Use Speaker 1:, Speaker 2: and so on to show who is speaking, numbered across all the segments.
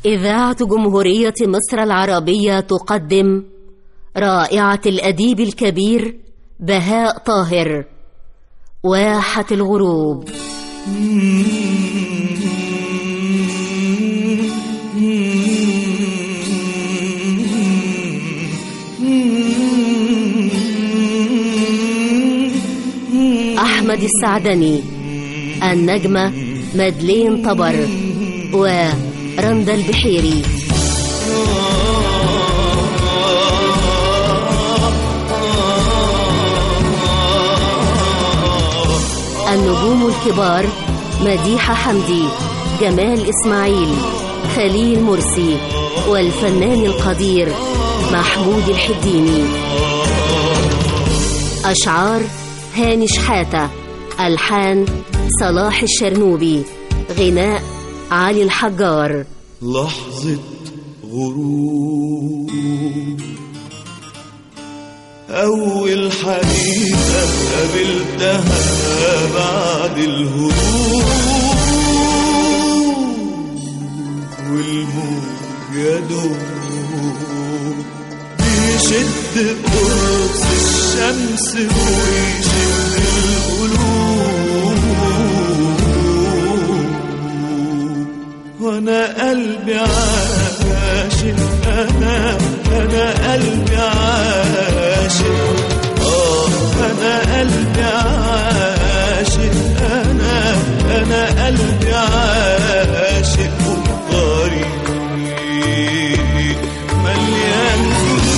Speaker 1: إذاعة جمهورية مصر العربية تقدم رائعة الأديب الكبير بهاء طاهر، واحة الغروب. أحمد السعدني، النجمة مدلين طبر ورندا البحيري. النجوم الكبار مديحة حمدي، جمال إسماعيل، خليل مرسي، والفنان القدير محمود الحديني. أشعار هاني شحاتة، ألحان صلاح الشرنوبي، غناء علي الحجار.
Speaker 2: لحظة غروب، أول حديثة قابلتها بعد الهروب، والموج يدوب بيشد قرص الشمس ويشد القلوب، وانا قلبي عاشق، انا قلبي عاشق، انا قلبي عاشق، انا قلبي عاشق، والطريق مليان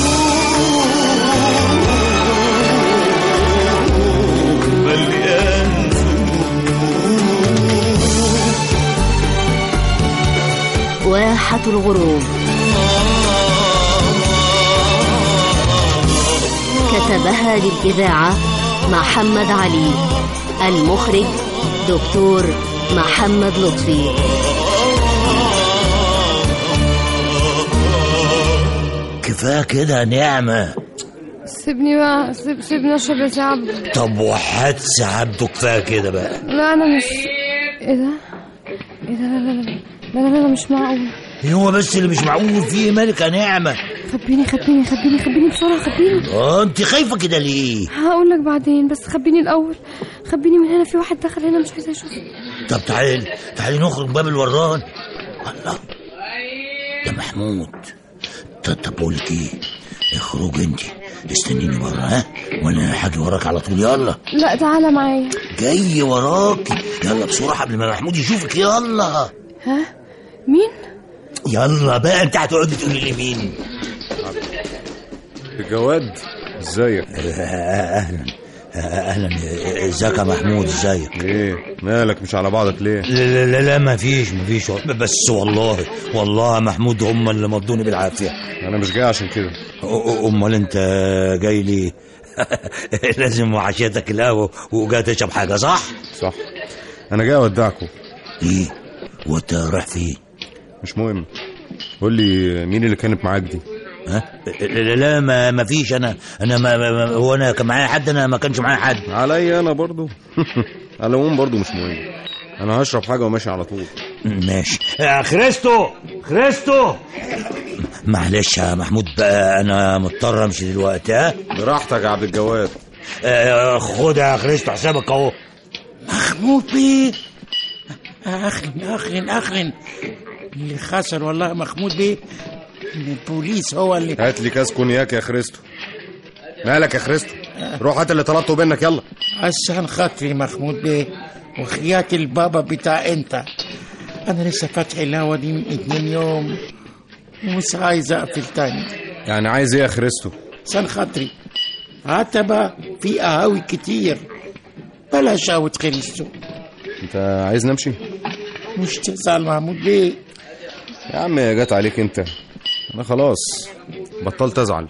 Speaker 1: واحة الغروب. كتبها للإذاعة محمد علي، المخرج دكتور محمد لطفي.
Speaker 3: كفاية كده نعمة،
Speaker 4: سيبني بقى، سيبني اشرب يا سعد.
Speaker 3: طب وحد سعبته، كفاية كده بقى.
Speaker 4: لا انا مش، ايه ده لا مش معقول.
Speaker 3: هو بس اللي مش معقول فيه مالك يا نعمة؟
Speaker 4: خبيني بسرعة، خبيني.
Speaker 3: انت خايفة كده ليه؟
Speaker 4: هقول لك بعدين، بس خبيني الاول، خبيني من هنا، في واحد دخل هنا مش عايزة اشوفه.
Speaker 3: طب تعالي نخرج باب الوران. الله، ده محمود. طب بقول لك ايه، اخرج انت استنيني بره، ها، وانا هاجي وراك على طول. يلا.
Speaker 4: لا تعالى معايا.
Speaker 3: جاي وراك، يلا بسرعة قبل ما محمود يشوفك. يلا.
Speaker 4: ها، مين؟
Speaker 3: يلا بقى، انت هتقعد تقولي لي مين؟
Speaker 5: الجواد، ازيك؟
Speaker 3: اهلا. ازيك يا محمود؟ ازيك؟
Speaker 5: ايه مالك مش على بعضك ليه؟
Speaker 3: لا ما فيش، بس والله يا محمود هم اللي مضوني بالعافيه.
Speaker 5: انا مش جاي عشان كده.
Speaker 3: امال انت جاي ليه؟ لازم وحشتك القهوه وجاي تشرب حاجه، صح؟
Speaker 5: صح، انا جاي اودعكم.
Speaker 3: ايه وانت رايح فين؟
Speaker 5: مش مهم. قول لي مين اللي كانت معاك دي؟
Speaker 3: ها؟ لا ما فيش. انا هو انا كان معايا حد؟ انا ما كانش معايا حد.
Speaker 5: عليا انا برضو. على العموم برضو مش مهم، انا هشرب حاجه وماشي على طول.
Speaker 3: ماشي. خريستو معلش يا محمود بقى، انا مضطر امشي دلوقتي. ها،
Speaker 5: براحتك يا عبد الجواد.
Speaker 3: خد يا خريستو حسابك اهو.
Speaker 6: محمود بيه، اخرن اللي خسر والله محمود بيه، البوليس هو اللي.
Speaker 5: هات لي كاس كونياك يا خريستو. مالك يا خريستو؟ روح هات اللي طلبته منك، يلا.
Speaker 6: عشان خاطري محمود بيه وخياة البابا بتاع انت، انا لسه فاتح القهوة دي من 2 يوم ومش عايز اقفل تاني.
Speaker 5: يعني عايز ايه يا خريستو؟
Speaker 6: عشان خاطري عتبة في قهاوي كتير، بلاش قهوة خريستو.
Speaker 5: انت عايز نمشي؟
Speaker 6: مش تزعل محمود بيه
Speaker 5: يا عم، جات عليك انت، انا خلاص بطلت ازعل.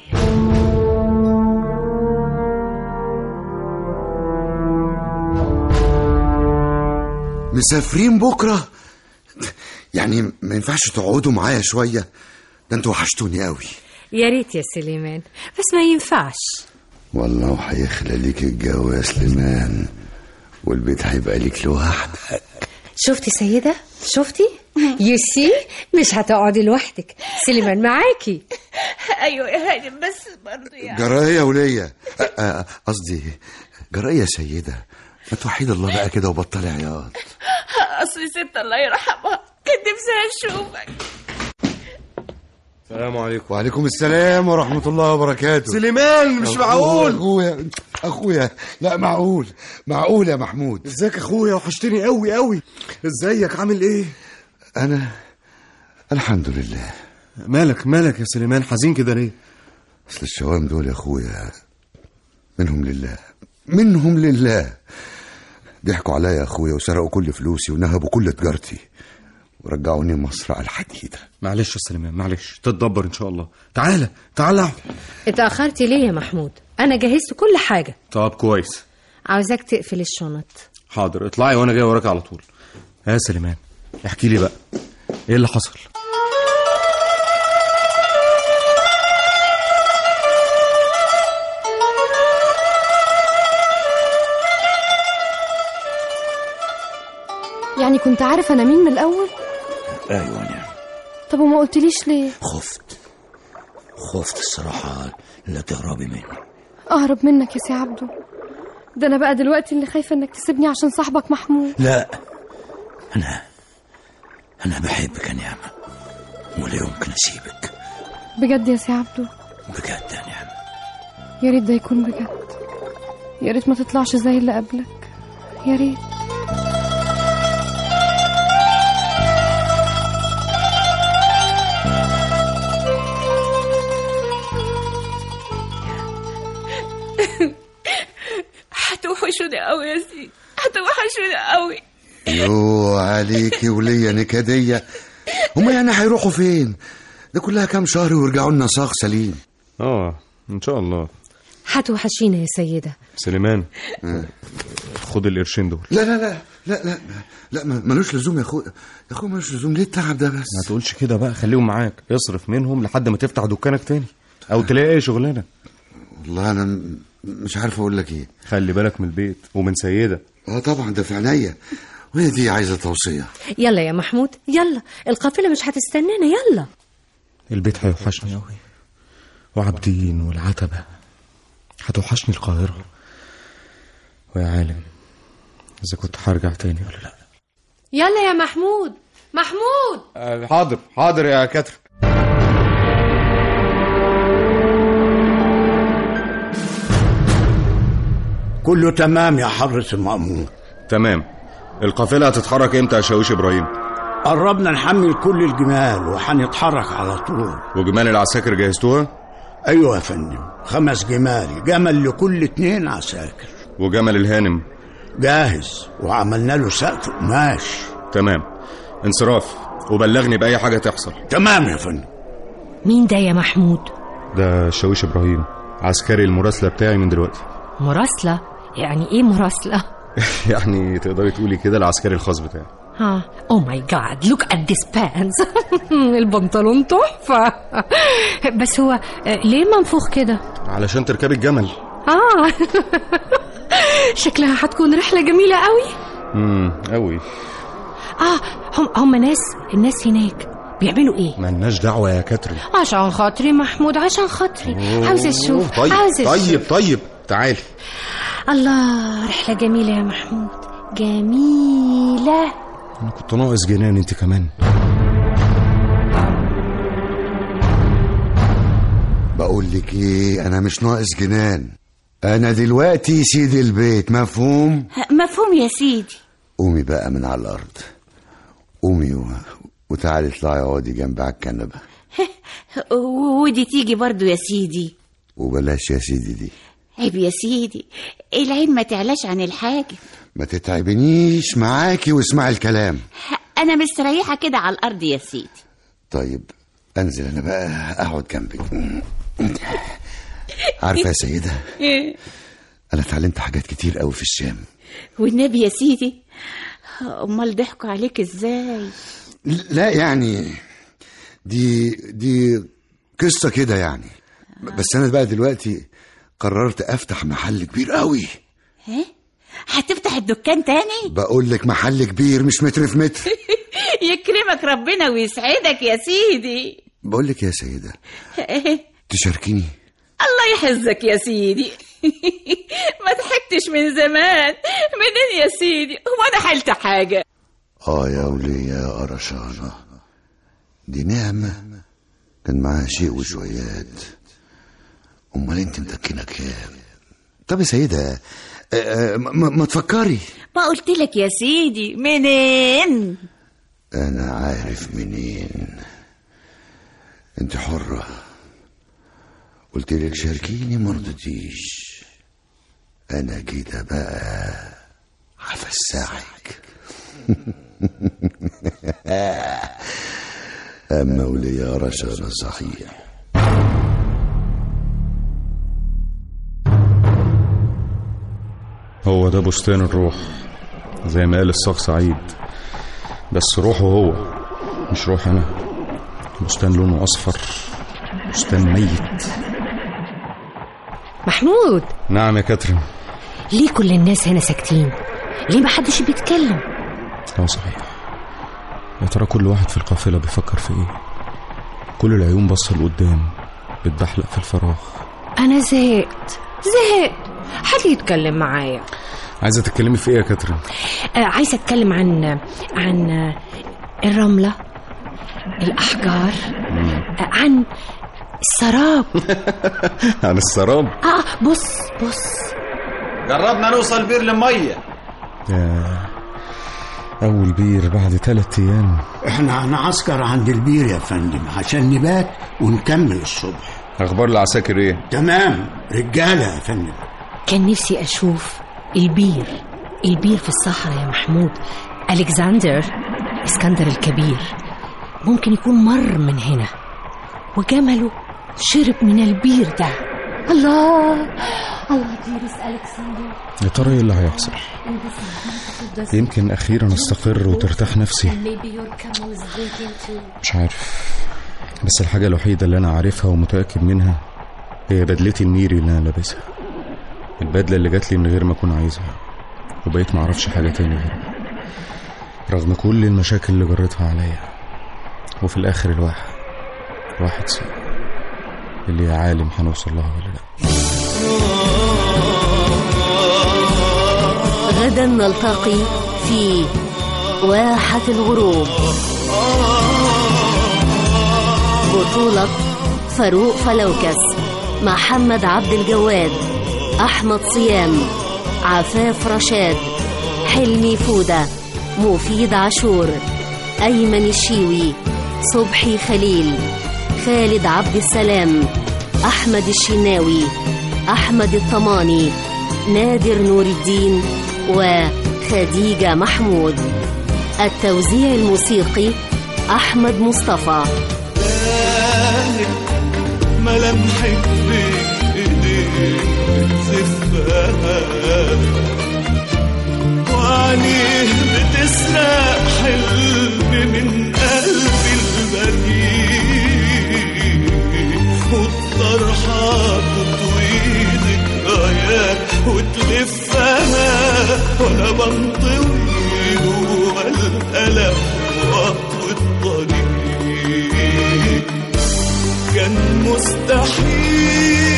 Speaker 7: مسافرين بكرة؟ يعني ما ينفعش تقعدوا معايا شوية؟ ده انتوا وحشتوني قوي.
Speaker 8: يا ريت يا سليمان، بس ما ينفعش
Speaker 7: والله. وهيخلى ليك الجو يا سليمان، والبيت هيبقى ليك لوحدك.
Speaker 8: شفتي سيدة؟ شفتي؟ يوسي مش هتقعدي لوحدك، سليمان معاكي.
Speaker 9: ايوه يا هانم، بس برضه يعني
Speaker 7: جرايه وليا، قصدي جرايه سيده، ما توحيد الله بقى كده وبطلي عياط.
Speaker 9: اصل ست الله يرحمها كنت نفسها اشوفك.
Speaker 5: السلام عليكم.
Speaker 7: وعليكم السلام ورحمه الله وبركاته.
Speaker 5: سليمان مش معقول.
Speaker 7: اخويا لا معقول يا محمود.
Speaker 5: ازيك اخويا؟ وحشتني قوي قوي. ازيك؟ عامل ايه؟
Speaker 7: انا الحمد لله.
Speaker 5: مالك يا سليمان؟ حزين كده ليه؟
Speaker 7: اصل الشوام دول يا اخويا منهم لله ضحكوا عليا يا اخويا وسرقوا كل فلوسي ونهبوا كل تجارتي ورجعوني مصر على الحديده.
Speaker 5: معلش يا سليمان، معلش، تتدبر ان شاء الله. تعالى.
Speaker 8: اتأخرتي ليه يا محمود؟ انا جهزت كل حاجة.
Speaker 5: طب كويس.
Speaker 8: عاوزاك تقفل الشنط.
Speaker 5: حاضر، اطلعي وانا جاي وراك على طول. يا سليمان احكي لي بقى ايه اللي حصل؟
Speaker 4: يعني كنت عارف انا مين من الاول؟
Speaker 3: ايوه نعم.
Speaker 4: طب وما قلتليش ليه؟
Speaker 3: خفت الصراحه لا تهربي مني.
Speaker 4: اهرب منك يا سي عبدو؟ ده انا بقى دلوقتي اللي خايفه انك تسيبني عشان صاحبك محمود.
Speaker 3: لا، انا بحبك يا نعمه ولا يمكن اسيبك.
Speaker 4: بجد يا سي عبدو؟
Speaker 3: بجد يا نعمه.
Speaker 4: يا ريت ده يكون بجد، يا ريت ما تطلعش زي اللي قبلك، يا ريت.
Speaker 9: هتوحشوني قوي يا سيدي، هتوحشوني قوي.
Speaker 7: يو عليكي وليا نكديه. هما يعني هيروحوا فين؟ ده كلها كام شهر ويرجعوا لنا صاغ سليم.
Speaker 5: ان شاء الله.
Speaker 8: هتوحشينا يا سيدة.
Speaker 5: سليمان خد القرشين دول.
Speaker 7: لا لا لا لا لا لا ملوش لزوم يا اخويا، ملوش لزوم. ليه التعب ده بس؟
Speaker 5: ما تقولش كده بقى، خليهم معاك، اصرف منهم لحد ما تفتح دكانك تاني او تلاقي اي شغلانه.
Speaker 7: والله انا مش عارف اقول لك ايه.
Speaker 5: خلي بالك من البيت ومن سيدة.
Speaker 7: طبعا ده في عينيا، وهي دي عايزه توصيه.
Speaker 8: يلا يا محمود يلا، القافله مش هتستنانا، يلا.
Speaker 5: البيت هيوحشني قوي، وعبدين والعتبه. هتوحشني القاهره، ويا عالم اذا كنت هرجع تاني ولا لا.
Speaker 8: يلا يا محمود.
Speaker 5: حاضر يا كاتر.
Speaker 10: كله تمام يا حضرة المأمور.
Speaker 5: تمام. القافلة هتتحرك امتى يا شاويش إبراهيم؟
Speaker 10: قربنا نحمل كل الجمال وهنتحرك على طول.
Speaker 5: وجمال العساكر جهزتوها؟
Speaker 10: ايوه يا فندم، 5 جمال، جمل لكل 2 عساكر.
Speaker 5: وجمل الهانم؟
Speaker 10: جاهز وعملنا له سقف قماش.
Speaker 5: تمام. انصراف، وبلغني بأي حاجة تحصل.
Speaker 10: تمام يا فندم.
Speaker 8: مين ده يا محمود؟
Speaker 5: ده شاويش إبراهيم، عسكري المراسلة بتاعي من دلوقتي.
Speaker 8: مراسلة؟ يعني ايه مراسلة؟
Speaker 5: يعني تقدري تقولي كده العسكري الخاص بتاعي.
Speaker 8: او ماي جاد، لوك ات ذيس بانز. البنطلون تحفة. بس هو ليه منفوخ كده؟
Speaker 5: علشان تركبي الجمل.
Speaker 8: شكلها هتكون رحلة جميلة قوي.
Speaker 5: قوي.
Speaker 8: هم الناس هناك بيعملوا ايه؟
Speaker 5: مالناش دعوة يا كاترين.
Speaker 8: عشان خاطري محمود، عشان خاطري. عاوز اشوف.
Speaker 5: طيب تعالي.
Speaker 8: الله، رحلة جميلة يا محمود، جميلة.
Speaker 5: انا كنت ناقص جنان انت كمان.
Speaker 7: بقول لك ايه، انا مش ناقص جنان، انا دلوقتي سيد البيت. مفهوم
Speaker 9: يا سيدي.
Speaker 7: قومي بقى من على الارض، قومي وتعالي اطلعي اقعدي جنبي على الكنبه.
Speaker 9: ودي تيجي برضو يا سيدي.
Speaker 7: وبلاش يا سيدي دي،
Speaker 9: عيب يا سيدي، العين ما تعلاش عن الحاجة.
Speaker 7: ما تتعبنيش معاكي واسمعي الكلام.
Speaker 9: انا مستريحة كده على الارض يا سيدي.
Speaker 7: طيب انزل انا بقى اقعد جنبك. عارفة يا سيدة، انا اتعلمت حاجات كتير قوي في الشام.
Speaker 9: والنبي يا سيدي، امال ضحكوا عليك ازاي؟
Speaker 7: لا يعني دي قصة كده يعني. بس انا بقى دلوقتي قررت افتح محل كبير قوي.
Speaker 9: هتفتح الدكان تاني؟
Speaker 7: بقول لك محل كبير، مش متر في متر.
Speaker 9: يكرمك يكرمك ربنا ويسعدك يا سيدي.
Speaker 7: بقول لك يا سيدة، تشاركيني؟
Speaker 9: الله يحفظك يا سيدي. ما ضحكتش من زمان. منين يا سيدي؟ هو انا حلت حاجة؟
Speaker 7: يا ولية يا قرشانة، دي نعمة كان معاها شيء وشويات. امال انت متكنة كام؟ طب يا سيدة، ما تفكري.
Speaker 9: ما قلت لك يا سيدي منين؟
Speaker 7: انا عارف منين. انت حرة. قلت لك شاركيني ما رضيتيش. انا كده بقى هفسعك. اما وليا رشانة صحيح.
Speaker 5: هو ده بستان الروح زي ما قال الصاغ سعيد، بس روحه هو مش روح انا. بستان لونه اصفر، بستان ميت.
Speaker 8: محمود.
Speaker 5: نعم يا كاترين.
Speaker 8: ليه كل الناس هنا ساكتين؟ ليه محدش بيتكلم؟
Speaker 5: صحيح. يا ترى كل واحد في القافلة بيفكر في ايه؟ كل العيون بصة لقدام بتبحلق في الفراغ.
Speaker 8: انا زهقت. حد يتكلم معايا.
Speaker 5: عايزة تتكلمي في ايه يا كاترين؟
Speaker 8: عايزة اتكلم عن الرملة، الأحجار، عن السراب.
Speaker 5: عن السراب؟
Speaker 8: بص
Speaker 11: جربنا نوصل بير للمية.
Speaker 5: أول بير بعد 3 أيام.
Speaker 10: احنا هنعسكر عند البير يا فندم عشان نبات ونكمل الصبح.
Speaker 5: أخبار العساكر ايه؟
Speaker 10: تمام رجالة يا فندم.
Speaker 8: كان نفسي أشوف البير في الصحراء يا محمود. ألكسندر اسكندر الكبير ممكن يكون مر من هنا وجمله شرب من البير ده.
Speaker 4: الله ديرس ألكسندر.
Speaker 5: يا ترى ايه اللي هيحصل؟ يمكن أخيرا استقر وترتاح نفسي. مش عارف، بس الحاجة الوحيدة اللي أنا عارفها ومتأكد منها هي بدلتي الميري اللي أنا لابسها. البدلة اللي جات لي من غير ما أكون عايزها، وبقيت معرفش حاجة تاني غيرها رغم كل المشاكل اللي جرتها عليا. وفي الآخر الواحد سيء اللي يا عالم هنوصل لها ولا لا.
Speaker 1: غدا نلتقي في واحة الغروب. بطولة فاروق فلوكس، محمد عبد الجواد، أحمد صيام، عفاف رشاد، حلمي فودة، مفيد عاشور، أيمن الشيوي، صبحي خليل، خالد عبد السلام، أحمد الشناوي، أحمد الطماني، نادر نور الدين، وخديجة محمود. التوزيع الموسيقي أحمد مصطفى.
Speaker 2: ملامحك بإيديك بتزفها وعينيه بتسرق حلم من قلبي البريء، والطرحة تطوي ذكريات وتلفها وانا بنطوي جوا الألم وأطوي الطريق. كان مستحيل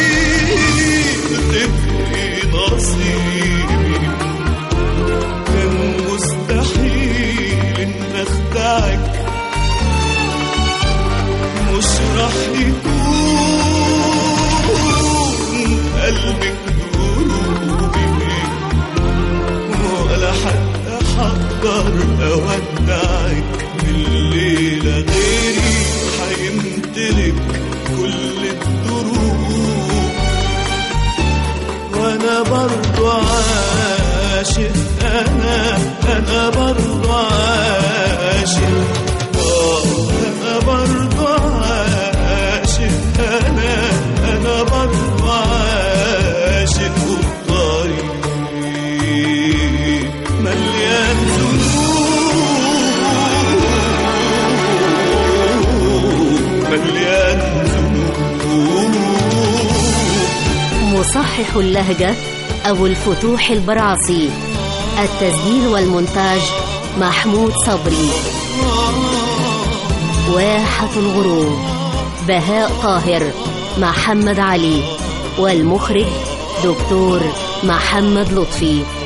Speaker 2: تبقي نصيبي، كان مستحيل ان اخدعك، مش راح يكون قلبك دروبي، ولا حتى حقدر اودعك. الليلة غيري حيمتلك كل الدروب، وانا برضو عاشق. انا برضو عاشق. انا برضو عاشق. انا برضو عاشق. والطريق مليان
Speaker 1: مصحح اللهجة أبو الفتوح البرعصي. التسجيل والمونتاج محمود صبري. واحة الغروب. بهاء طاهر، محمد علي، والمخرج دكتور محمد لطفي.